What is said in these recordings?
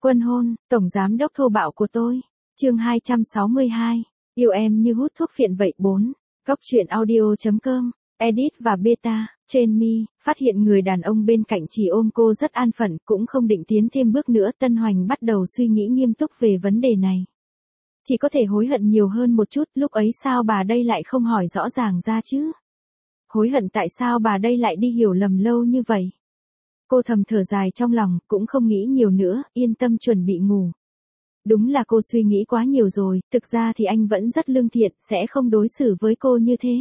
Quân hôn, tổng giám đốc thô bạo của tôi. Chương 262. Yêu em như hút thuốc phiện vậy 4. Góc truyện audio.com. Edit và beta. Trên mi, phát hiện người đàn ông bên cạnh chỉ ôm cô rất an phận, cũng không định tiến thêm bước nữa. Tân Hoành bắt đầu suy nghĩ nghiêm túc về vấn đề này. Chỉ có thể hối hận nhiều hơn một chút, lúc ấy sao bà đây lại không hỏi rõ ràng ra chứ? Hối hận tại sao bà đây lại đi hiểu lầm lâu như vậy? Cô thầm thở dài trong lòng, cũng không nghĩ nhiều nữa, yên tâm chuẩn bị ngủ. Đúng là cô suy nghĩ quá nhiều rồi, thực ra thì anh vẫn rất lương thiện, sẽ không đối xử với cô như thế.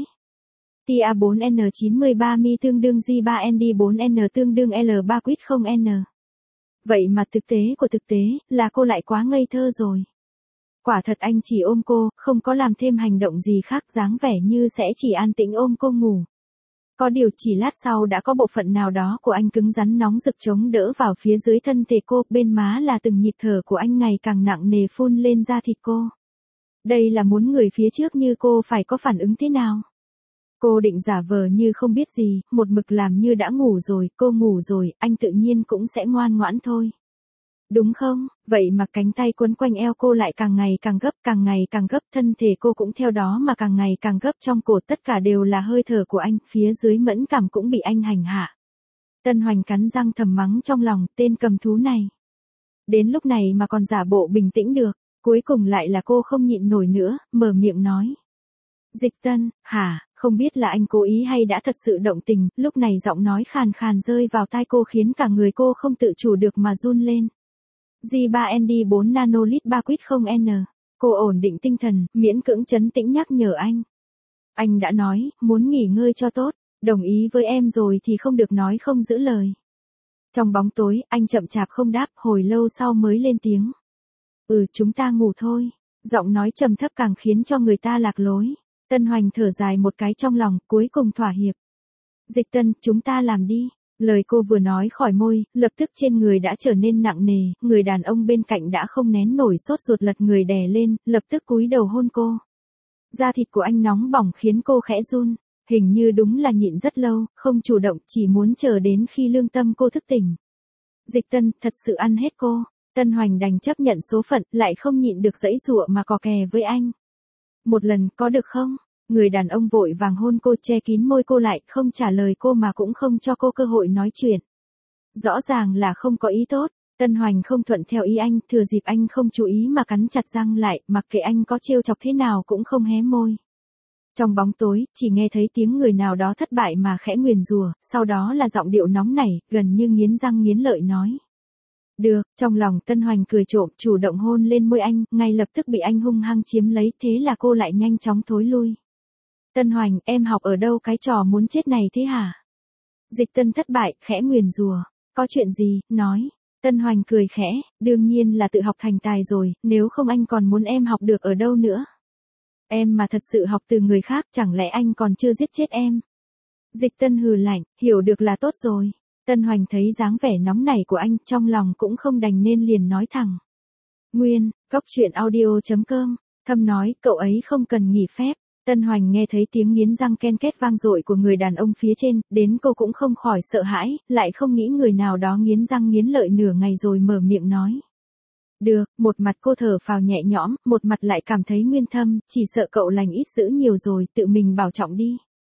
TA4N93 mi tương đương J3ND4N tương đương L3 quýt 0N. Vậy mà thực tế của thực tế, là cô lại quá ngây thơ rồi. Quả thật anh chỉ ôm cô, không có làm thêm hành động gì khác, dáng vẻ như sẽ chỉ an tĩnh ôm cô ngủ. Có điều chỉ lát sau đã có bộ phận nào đó của anh cứng rắn nóng rực chống đỡ vào phía dưới thân thể cô, bên má là từng nhịp thở của anh ngày càng nặng nề phun lên da thịt cô. Đây là muốn người phía trước như cô phải có phản ứng thế nào? Cô định giả vờ như không biết gì, một mực làm như đã ngủ rồi, cô ngủ rồi, anh tự nhiên cũng sẽ ngoan ngoãn thôi. Đúng không? Vậy mà cánh tay quấn quanh eo cô lại càng ngày càng gấp, thân thể cô cũng theo đó mà càng ngày càng gấp, trong cổ tất cả đều là hơi thở của anh, phía dưới mẫn cảm cũng bị anh hành hạ. Tân Hoành cắn răng thầm mắng trong lòng, tên cầm thú này. Đến lúc này mà còn giả bộ bình tĩnh được, cuối cùng lại là cô không nhịn nổi nữa, mở miệng nói. Dịch Tân, hả, không biết là anh cố ý hay đã thật sự động tình, lúc này giọng nói khàn khàn rơi vào tai cô khiến cả người cô không tự chủ được mà run lên. J3ND4 nanolit 3 quýt 0N. Cô ổn định tinh thần, miễn cưỡng trấn tĩnh nhắc nhở anh. Anh đã nói, muốn nghỉ ngơi cho tốt, đồng ý với em rồi thì không được nói không giữ lời. Trong bóng tối, anh chậm chạp không đáp, hồi lâu sau mới lên tiếng. Chúng ta ngủ thôi. Giọng nói trầm thấp càng khiến cho người ta lạc lối. Tân Hoành thở dài một cái trong lòng, cuối cùng thỏa hiệp. Dịch Tân, chúng ta làm đi. Lời cô vừa nói khỏi môi, lập tức trên người đã trở nên nặng nề, người đàn ông bên cạnh đã không nén nổi sốt ruột lật người đè lên, lập tức cúi đầu hôn cô. Da thịt của anh nóng bỏng khiến cô khẽ run, hình như đúng là nhịn rất lâu, không chủ động, chỉ muốn chờ đến khi lương tâm cô thức tỉnh. Dịch Tân, thật sự ăn hết cô. Tân Hoành đành chấp nhận số phận, lại không nhịn được giãy giụa mà cò kè với anh. Một lần, có được không? Người đàn ông vội vàng hôn cô, che kín môi cô lại, không trả lời cô mà cũng không cho cô cơ hội nói chuyện. Rõ ràng là không có ý tốt, Tân Hoành không thuận theo ý anh, thừa dịp anh không chú ý mà cắn chặt răng lại, mặc kệ anh có trêu chọc thế nào cũng không hé môi. Trong bóng tối, chỉ nghe thấy tiếng người nào đó thất bại mà khẽ nguyền rủa, sau đó là giọng điệu nóng nảy, gần như nghiến răng nghiến lợi nói. Được, trong lòng Tân Hoành cười trộm, chủ động hôn lên môi anh, ngay lập tức bị anh hung hăng chiếm lấy, thế là cô lại nhanh chóng thối lui. Tân Hoành, em học ở đâu cái trò muốn chết này thế hả? Dịch Tân thất bại, khẽ nguyền rủa. Có chuyện gì, nói. Tân Hoành cười khẽ, đương nhiên là tự học thành tài rồi, nếu không anh còn muốn em học được ở đâu nữa. Em mà thật sự học từ người khác, chẳng lẽ anh còn chưa giết chết em? Dịch Tân hừ lạnh, hiểu được là tốt rồi. Tân Hoành thấy dáng vẻ nóng nảy của anh, trong lòng cũng không đành nên liền nói thẳng. Nguyên, góc truyện audio.com, thâm nói, cậu ấy không cần nghỉ phép. Tân Hoành nghe thấy tiếng nghiến răng ken két vang dội của người đàn ông phía trên, đến cô cũng không khỏi sợ hãi, lại không nghĩ người nào đó nghiến răng nghiến lợi nửa ngày rồi mở miệng nói. Được, một mặt cô thở phào nhẹ nhõm, một mặt lại cảm thấy nguyên thâm, chỉ sợ cậu lành ít dữ nhiều rồi, tự mình bảo trọng đi.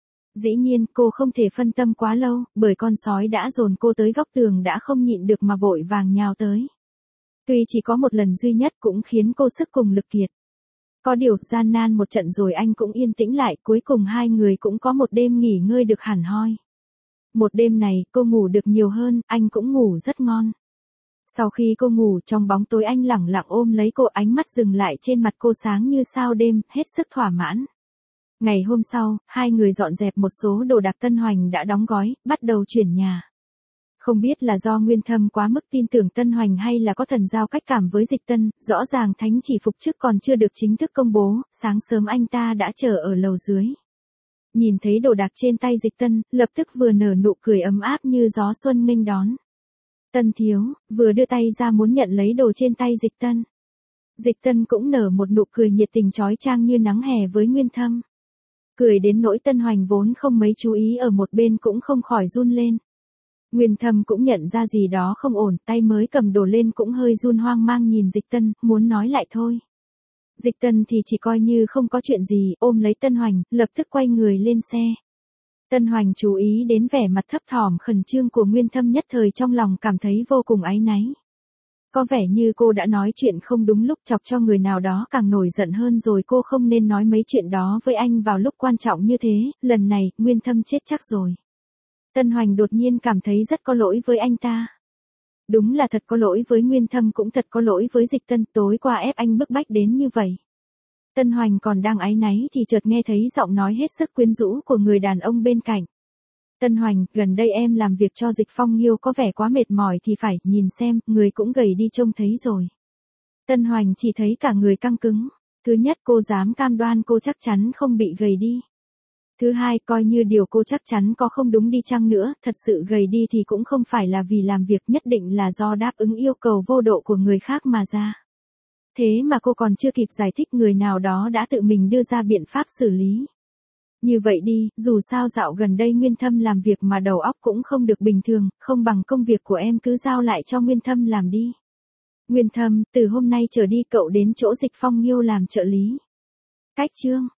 Dĩ nhiên, cô không thể phân tâm quá lâu, bởi con sói đã dồn cô tới góc tường đã không nhịn được mà vội vàng nhào tới. Tuy chỉ có một lần duy nhất cũng khiến cô sức cùng lực kiệt. Có điều, gian nan một trận rồi anh cũng yên tĩnh lại, cuối cùng hai người cũng có một đêm nghỉ ngơi được hẳn hoi. Một đêm này, cô ngủ được nhiều hơn, anh cũng ngủ rất ngon. Sau khi cô ngủ, trong bóng tối anh lẳng lặng ôm lấy cô, ánh mắt dừng lại trên mặt cô sáng như sao đêm, hết sức thỏa mãn. Ngày hôm sau, hai người dọn dẹp một số đồ đạc, Tân Hoành đã đóng gói, bắt đầu chuyển nhà. Không biết là do Nguyên Thâm quá mức tin tưởng Tân Hoành hay là có thần giao cách cảm với Dịch Tân, rõ ràng thánh chỉ phục chức còn chưa được chính thức công bố, sáng sớm anh ta đã chờ ở lầu dưới. Nhìn thấy đồ đạc trên tay Dịch Tân, lập tức vừa nở nụ cười ấm áp như gió xuân nghênh đón. Tân thiếu, vừa đưa tay ra muốn nhận lấy đồ trên tay Dịch Tân. Dịch Tân cũng nở một nụ cười nhiệt tình chói chang như nắng hè với Nguyên Thâm. Cười đến nỗi Tân Hoành vốn không mấy chú ý ở một bên cũng không khỏi run lên. Nguyên Thâm cũng nhận ra gì đó không ổn, tay mới cầm đồ lên cũng hơi run hoang mang nhìn Dịch Tân, muốn nói lại thôi. Dịch Tân thì chỉ coi như không có chuyện gì, ôm lấy Tân Hoành, lập tức quay người lên xe. Tân Hoành chú ý đến vẻ mặt thấp thỏm khẩn trương của Nguyên Thâm, nhất thời trong lòng cảm thấy vô cùng áy náy. Có vẻ như cô đã nói chuyện không đúng lúc, chọc cho người nào đó càng nổi giận hơn rồi, cô không nên nói mấy chuyện đó với anh vào lúc quan trọng như thế, lần này, Nguyên Thâm chết chắc rồi. Tân Hoành đột nhiên cảm thấy rất có lỗi với anh ta. Đúng là thật có lỗi với Nguyên Thâm, cũng thật có lỗi với Dịch Tân, tối qua ép anh bức bách đến như vậy. Tân Hoành còn đang áy náy thì chợt nghe thấy giọng nói hết sức quyến rũ của người đàn ông bên cạnh. Tân Hoành, gần đây em làm việc cho Dịch Phong Nghiêu có vẻ quá mệt mỏi thì phải, nhìn xem, người cũng gầy đi trông thấy rồi. Tân Hoành chỉ thấy cả người căng cứng. Thứ nhất, cô dám cam đoan cô chắc chắn không bị gầy đi. Thứ hai, coi như điều cô chắc chắn có không đúng đi chăng nữa, thật sự gầy đi thì cũng không phải là vì làm việc, nhất định là do đáp ứng yêu cầu vô độ của người khác mà ra. Thế mà cô còn chưa kịp giải thích, người nào đó đã tự mình đưa ra biện pháp xử lý. Như vậy đi, dù sao dạo gần đây Nguyên Thâm làm việc mà đầu óc cũng không được bình thường, không bằng công việc của em cứ giao lại cho Nguyên Thâm làm đi. Nguyên Thâm, từ hôm nay trở đi cậu đến chỗ Dịch Phong Nghiêu làm trợ lý. Cách chương.